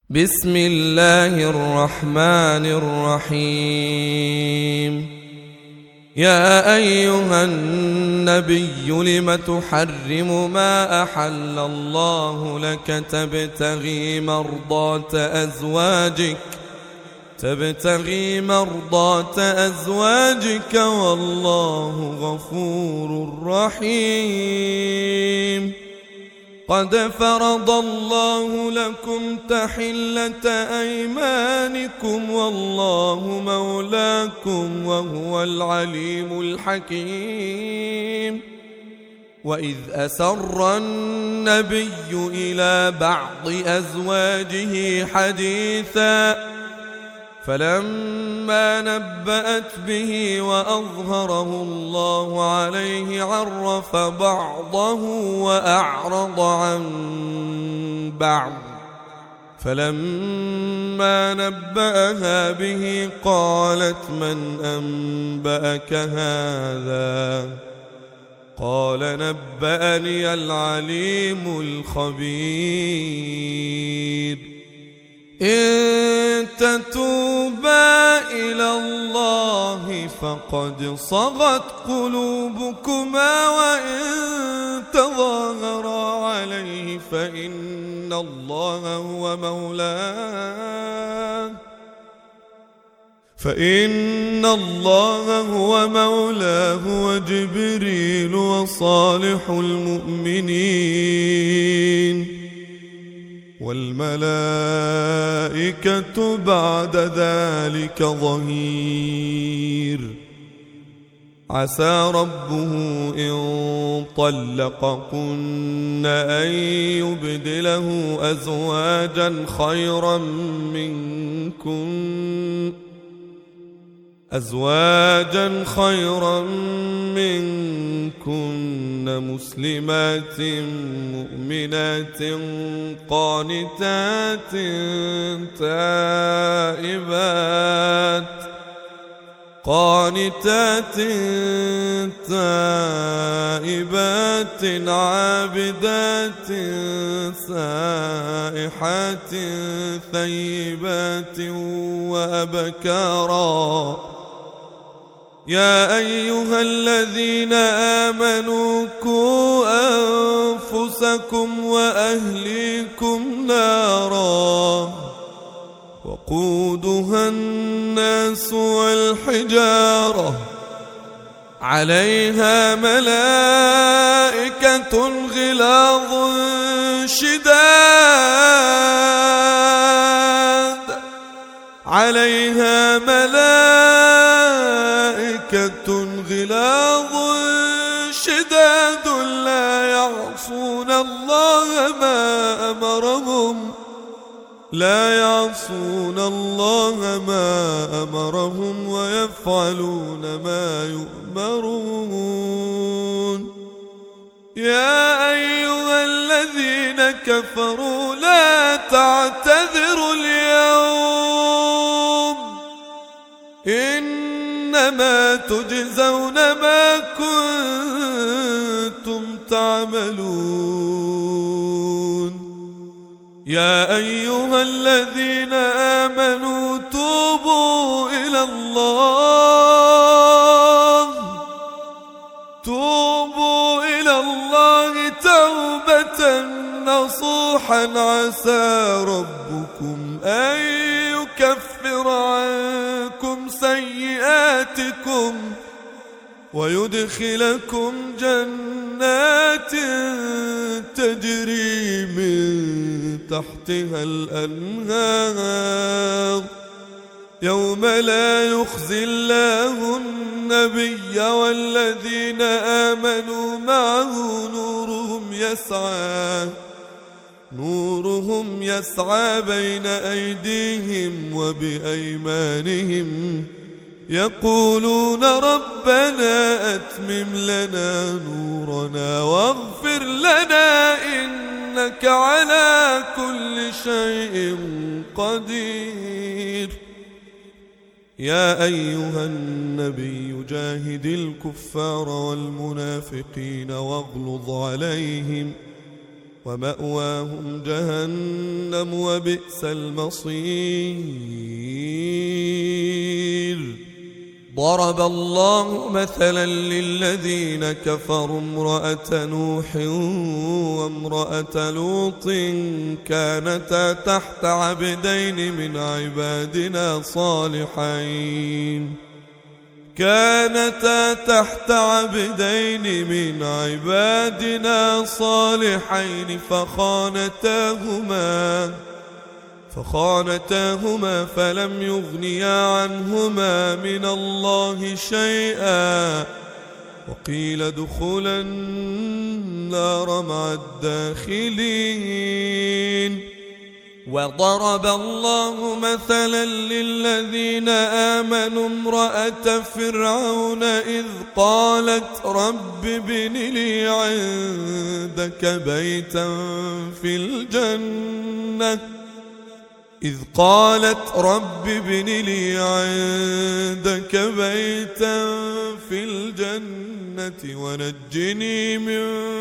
بسم الله الرحمن الرحيم. يا أيها النبي لم تحرم ما أحل الله لك تبتغي مرضات أزواجك والله غفور رحيم. قد فرض الله لكم تحلة أيمانكم والله مولاكم وهو العليم الحكيم. وإذ أسر النبي إلى بعض أزواجه حديثا فلما نبأت به وأظهره الله عليه عرف بعضه وأعرض عن بعض، فلما نبأها به قالت من أنبأك هذا؟ قال نبأني العليم الخبير. إن تتوبا إلى الله فقد صغت قلوبكما وإن تظاهرا عليه فإن الله هو مولاه وجبريل وصالح المؤمنين والملائكة بعد ذلك ظهير. عسى ربه إن طلقكن أن يبدله أزواجا خيرا منكن مسلمات مؤمنات قانتات تائبات عابدات سائحات ثيبات وأبكارا. يا أيها الذين آمنوا قوا أنفسكم وأهليكم نارا وقودها الناس والحجارة عليها ملائكة غلاظ شداد لا يعصون الله ما أمرهم ويفعلون ما يؤمرون. يا أيها الذين كفروا لا تعتذروا اليوم إنما تجزون ما كنتم تعملون. يا أيها الذين آمنوا توبوا إلى الله توبة نصوحا عسى ربكم أن يكفر عنكم سيئاتكم ويدخلكم جنات تجري من تحتها الأنهار يوم لا يخزي الله النبي والذين آمنوا معه نورهم يسعى بين أيديهم وبأيمانهم يقولون ربنا أتمم لنا نورنا واغفر لنا إنك على كل شيء قدير. يا أيها النبي جاهد الكفار والمنافقين ومأواهم جهنم وبئس المصير. ضرب الله مثلا للذين كفروا امرأة نوح وامرأة لوط كانتا تحت عبدين من عبادنا صالحين فخانتاهما فلم يغنيا عنهما من الله شيئا وقيل ادخلا النار مع الداخلين. وضرب الله مثلا للذين آمنوا امرأة فرعون إذ قالت رب ابن لي عندك بيتا في الجنة ونجني من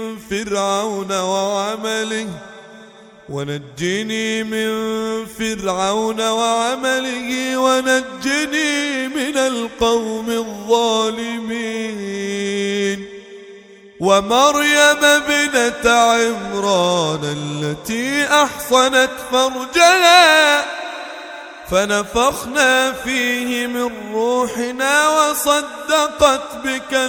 فرعون وعمله ونجني من القوم الظالمين. ومريم ابنة عمران التي أحصنت فرجها فنفخنا فيه من روحنا وصدقت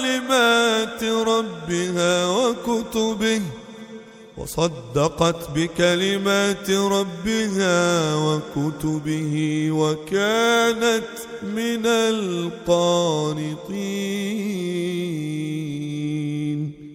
بكلمات ربها وكتبه وكانت من القانتين.